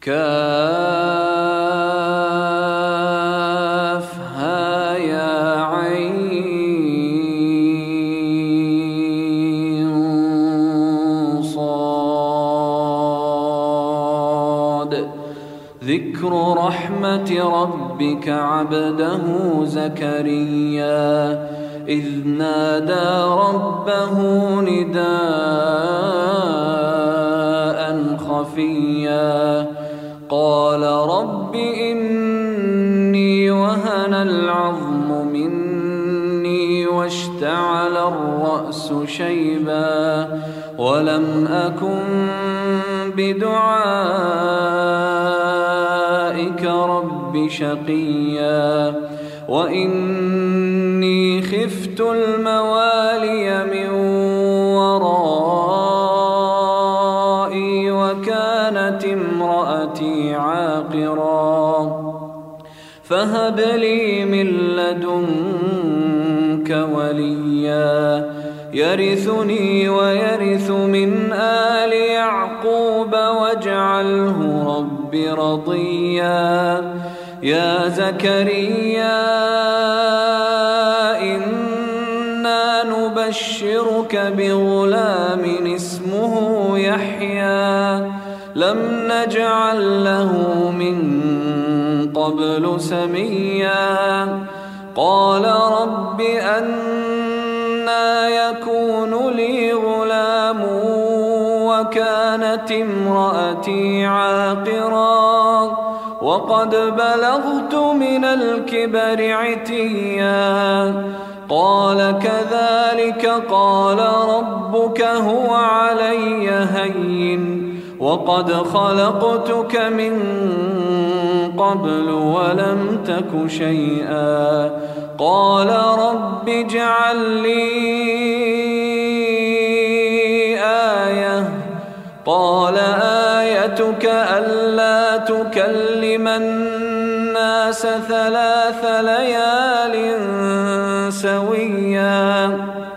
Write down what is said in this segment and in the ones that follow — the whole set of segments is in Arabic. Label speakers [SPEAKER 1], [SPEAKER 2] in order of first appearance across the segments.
[SPEAKER 1] كافها يا عين صاد. ذكر رحمة ربك عبده زكريا إذ نادى ربه نداء خفيا قال رب إني وهن العظم مني واشتعل الرأس شيبا ولم أكن بدعائك رب شقيا وإني خفت الموالي من ورائي وكانت امرأتي عاقرا فهب لي من لدنك وليا يرثني ويرث من آل يعقوب واجعله رب رضيا. يا زكريا إنا نبشرك بغلام اسمه يحيى لم نجعل له من قبل سميا قال رب أنى يكون لي غلام وكانت امرأتي عاقرا وقد بلغت من الكبر عتيا قال كذلك قال ربك هو علي هين وقد خلقتك من قبل ولم تك شيئا قال رب اجعل لي آية قال آيتك ألا تكلم الناس 3 ليال سويا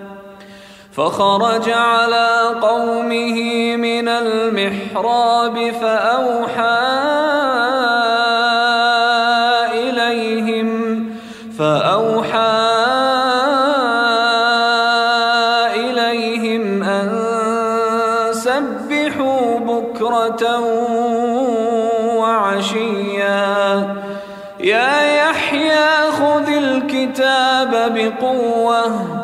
[SPEAKER 1] فخرج على قومه من المحراب فأوحى إليهم أن سبحوا بكرة وعشيا يا يحيى خذ الكتاب بقوة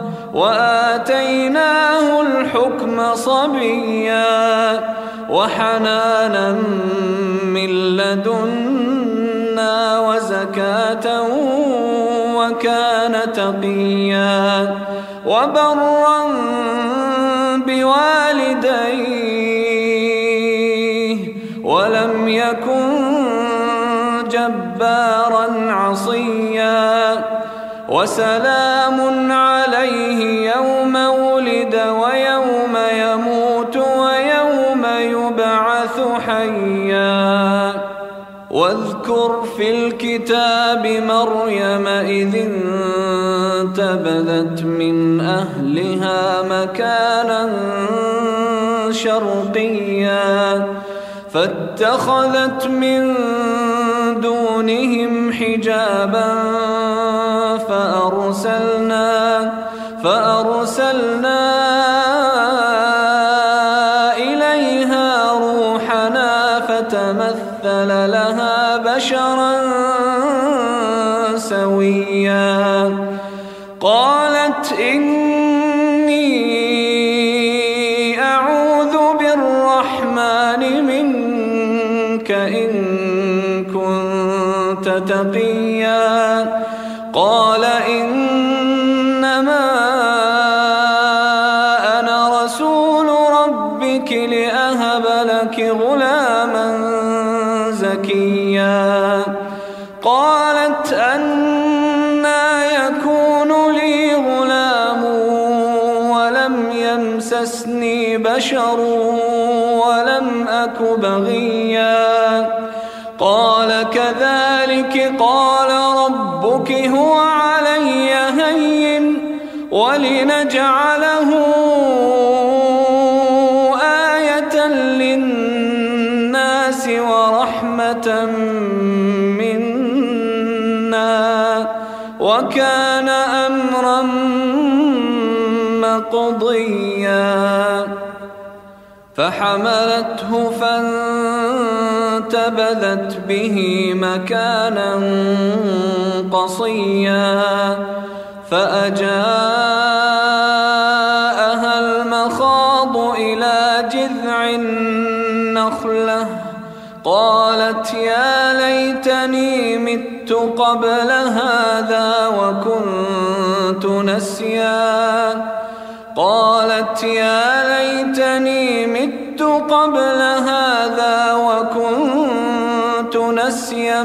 [SPEAKER 1] وآتيناه الحكم صبيا وحنانا من لدنا وزكاة وكان تقيا وبرا بوالديه ولم يكن جبارا عصيا وسلام عليه يوم ولد ويوم يموت ويوم يبعث حيا واذكر في الكتاب مريم إذ انتبذت من أهلها مكانا شرقيا فاتخذت من دونهم حجابا فأرسلنا إليها روحنا فتمثل لها بشرا سويا قالت إني أعوذ بالرحمن منك إن كنت تقيا قال إنما أنا رسول ربك لأهب لك غلاما زكيا قالت أنى يكون لي غلام ولم يمسسني بشر ولم أك بغيا قال كذلك قال ربك هو علي هين ولنجعله آية للناس ورحمة رحمة منا وكان أمرا مقضيا فحملته فانتبذت به مكانا قصيا فأجاءها المخاض إلى جذع النخلة قالت يا ليتني مت قبل هذا وكنت نسيا قالت يا ليتني مت قبل هذا وكنت نسيا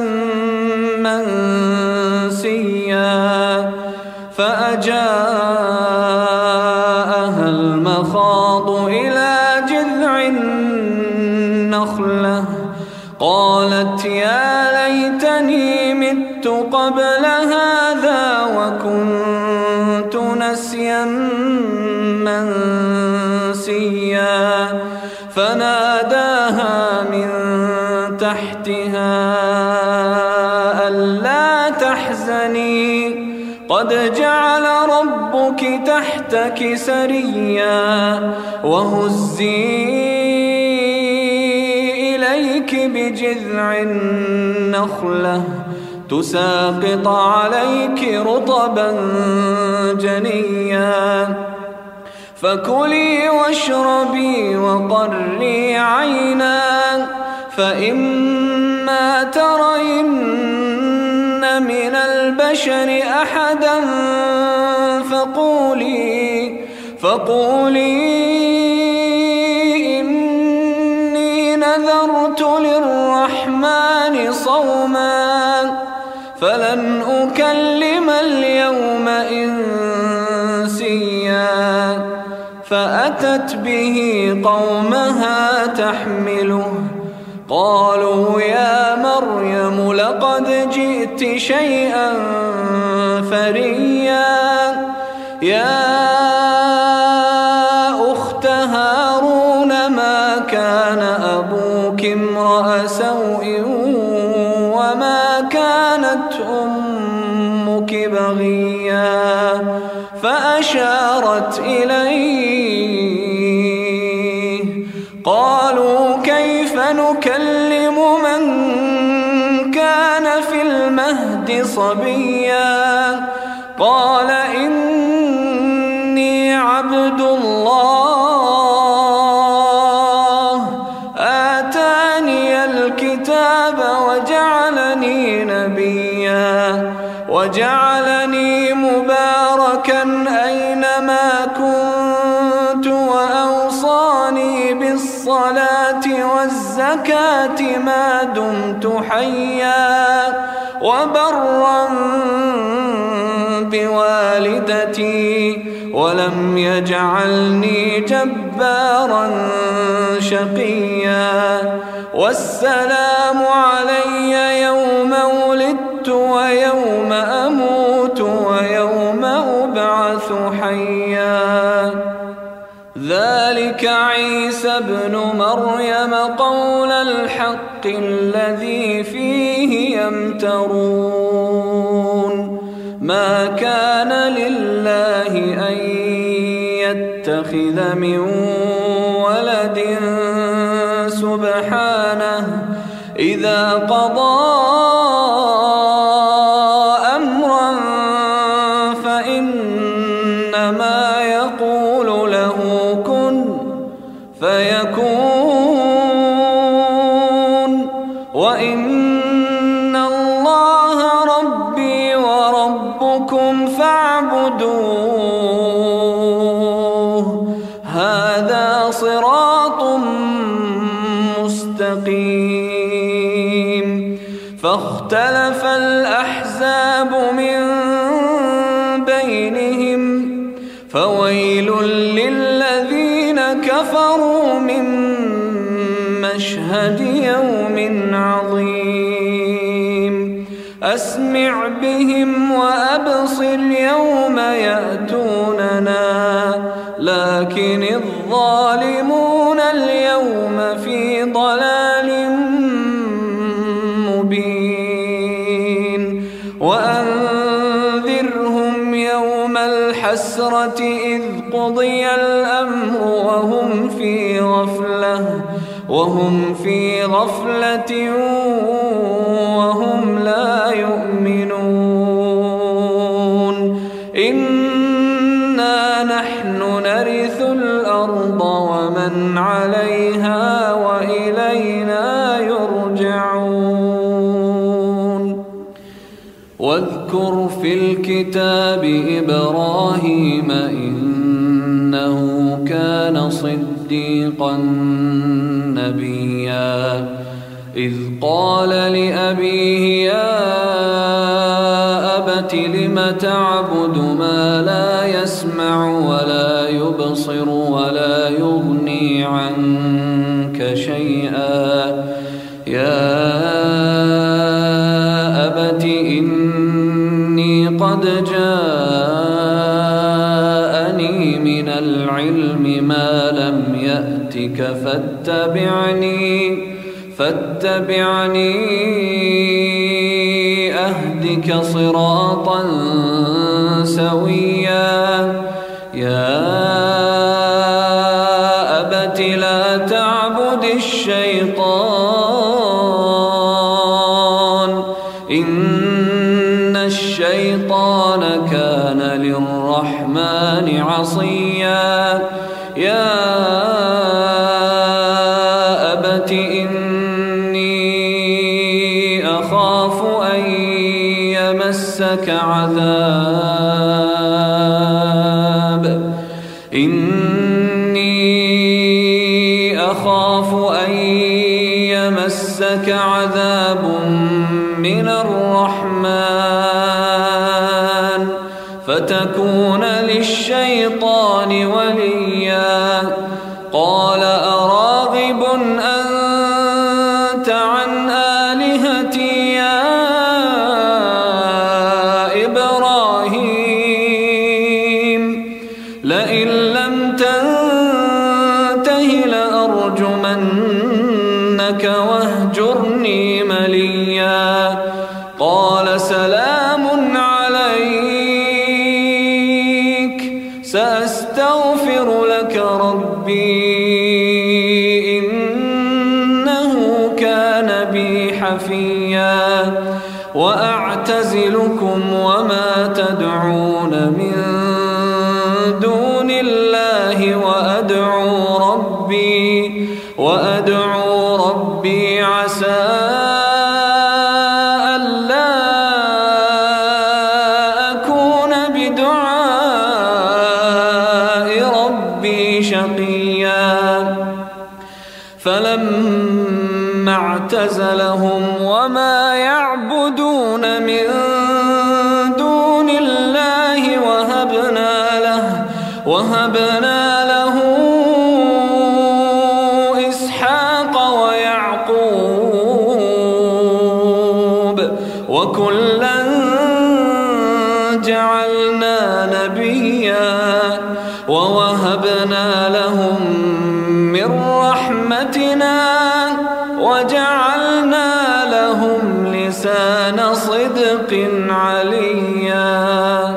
[SPEAKER 1] منسيا فأجاءها المخاض إلى جذع النخلة قالت يا ليتني مت قبل هذا وكنت نسيا منسيا فناداها من تحتها ألا تحزني قد جعل ربك تحتك سريا وهزي إليك بجذع النخلة تساقط عليك رطبا جنيا فكلي واشربي وقري عينا فإما ترين من البشر أحدا فقولي إني نذرت للرحمن صوما فلن أكلم اليوم إنسيا فأتت به قومها تحمله قالوا يا مريم لقد جئت شيئا فريا يا أخت هارون ما كان أبوك امرأ سوء وما كانت أمك بغيا فأشارت إليه قالوا كيف نكلم من كان في المهد صبيا قال إني عبد الله آتاني الكتاب وجعلني نبيا وجعلني مباركا أينما كنت وأوصاني بالصلاة والزكاة ما دمت حيا وبرا بوالدتي ولم يجعلني جبارا شقيا والسلام علي يوم ولدت ويوم أموت ويوم أبعث حيا ذلك عيسى ابن مريم قول الحق الذي فيه يمترون ما كان لله أن يتخذ من ولد سبحانه إذا قضى أمرا فإنما يقول له كن فيكون وإن الله ربي وربكم فاعبدوه هذا صراط مستقيم فاختلف الأحزاب من بينهم فويل للذين كفروا من مشهد يوم عظيم أسمع بهم وأبصر يوم يأتوننا لكن الظالمون اليوم في ضلال وأنذرهم يوم الحسرة إذ قضي الأمر وهم في غفلة وهم لا يؤمنون إنا نحن نرث الأرض ومن عليها وإلينا يرجعون واذكر في الكتاب إبراهيم إنه كان صديقا نبيا إذ قال لأبيه يا أبت لم تعبد ما لا يسمع ولا يبصر ولا يغني عنك شيئا يا أبت إني قد جاءني من العلم ما لم يأتك فاتبعني أهدك صراطا سويا يا أبت لا تعبد الشيطان إن الشيطان كان للرحمن عصيا يا أبت إني أخاف أن يمسك عذاب من الرحمن فتكون للشيطان وليا قال أراغب أنت عن آلهتي يا إبراهيم لئن لم تنته لأرجمنك واهجرني مليا قال سلام عليك سأستغفر لك ربي إنه كان بي حفيا وأعتزلكم وما تدعون من دون الله وأدعو ربي عسى ألا أكون بدعاء ربي شقيا فلما اعتزلهم وما يعبدون من دون الله وهبنا له إسحاق ويعقوب وكلا جعلنا نبيا ووهبنا لهم من رحمتنا وجعلنا لهم لسان صدق عليا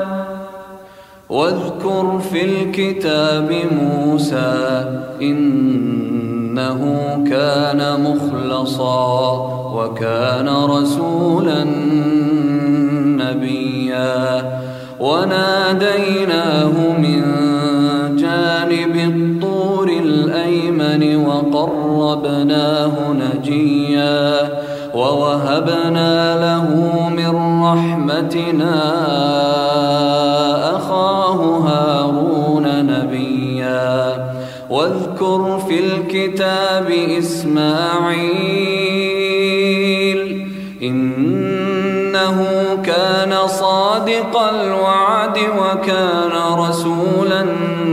[SPEAKER 1] واذكر في الكتاب موسى إنه كان مخلصا وكان رسولا نبيا وناديناه من جانب الطور الأيمن وقربناه نجيا ووهبنا له من رحمتنا أخاه هارون نبيا واذكر في الكتاب إسماعيل إنه كان صادق الوعد وكان رسولا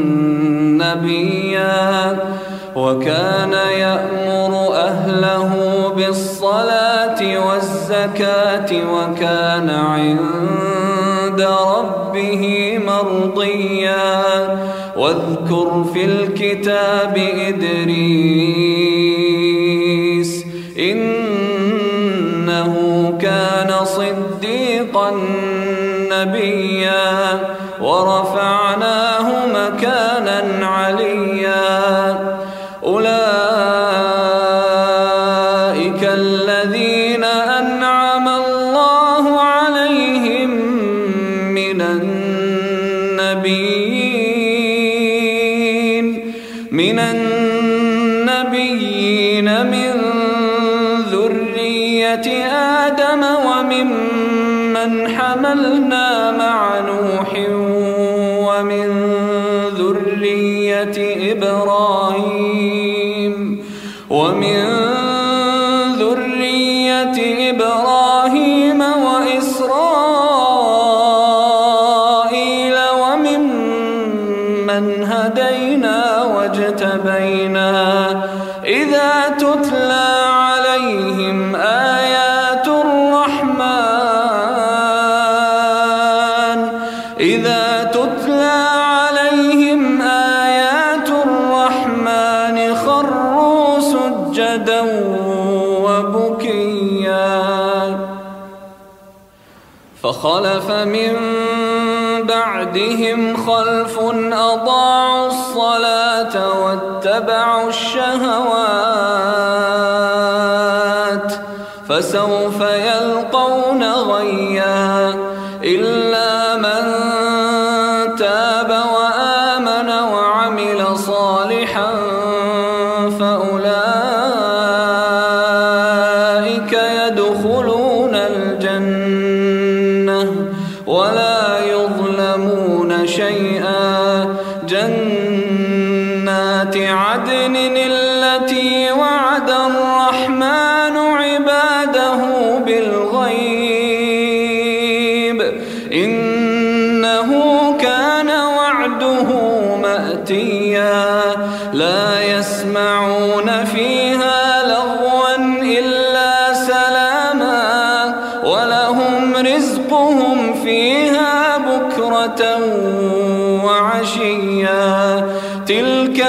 [SPEAKER 1] نبيا وكان يأمر أهله بالصلاة والزكاة وكان عند ربه مرضيا واذكر في الكتاب إدريس إنه كان صديقا وصديقا نبيا ورفعناه مكانا عليا. أولئك الذين أنعم الله عليهم من النبيين من ذرية آدم وممن حملنا مع نوح ومن ذرية إبراهيم وإسرائيل وممن هدينا واجتبينا. إذا تتلى عليهم آيات الرحمن خروا سجدا وبكيا. فخلف من بعدهم خلف أضاعوا الصلاة واتبعوا الشهوات فسوف يلقون غيا. إلا من تاب وآمن وعمل صالحا فأولئك يدخلون الجنة ولا يظلمون شيئا. جنات عدن التي وعد الرحمن عباده بالغيب إنه كان وعده مأتيا. لا يسمعون فيها لغوا إلا سلاما ولهم رزقهم فيها بكرة وعشيا. تلك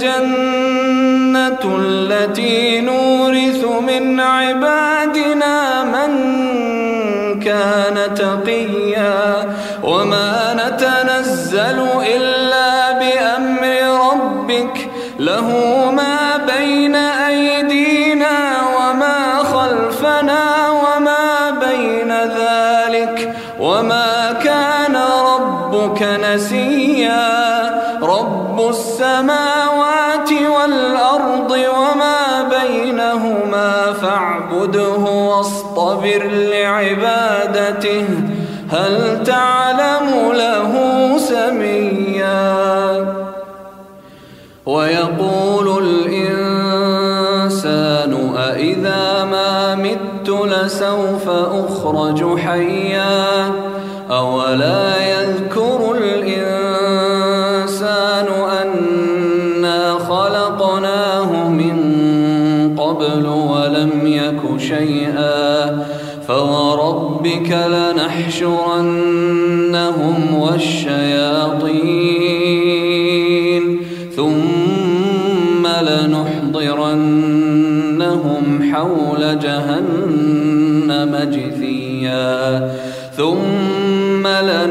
[SPEAKER 1] الجنة التي نورث من عبادنا من كان تقيا. وما نتنزل إلا بأمر ربك له ما بين أيدينا وما خلفنا وما بين ذلك وما كان ربك نسيا. رب السماوات والأرض وما بينهما فاعبده واصطبر لعبادته هل تعلم له سميا. ويقول الإنسان أإذا ما مت لسوف أخرج حيا. أولا يذكر الإنسان أنا خلقناه من قبل ولم يك شيئا. فوربك لنحشرنهم والشياطين ثم لنحضرنهم حول جهنم جثيا. ثم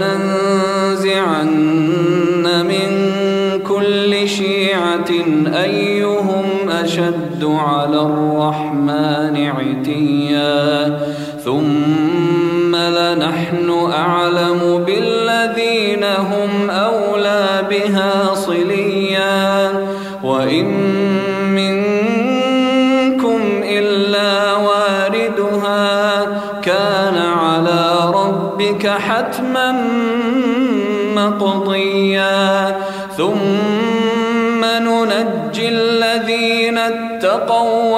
[SPEAKER 1] لننزعن من كل شيعة أيهم أشد على الرحمن عتيا. ثم لنحن أعلم بالذين هم أولى بها صليا. وإن منكم إلا واردها كان على ربك حتما مقضيا. ثم ننجي الذين اتقوا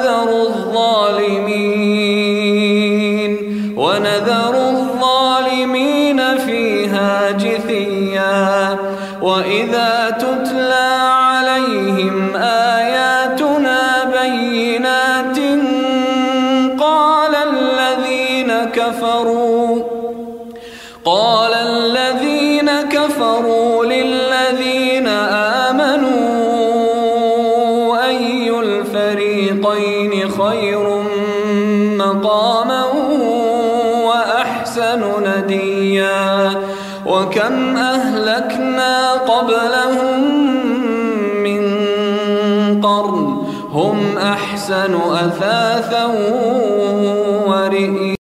[SPEAKER 1] ونذر الظالمين فيها جثيا. وإذا تتلى عليهم آياتنا بينات قال الذين كفروا للذين آمنوا أي الفريقين خير مقاما هديا وكم أهلكنا قبلهم من قرن هم أحسن أثاثا ورئيا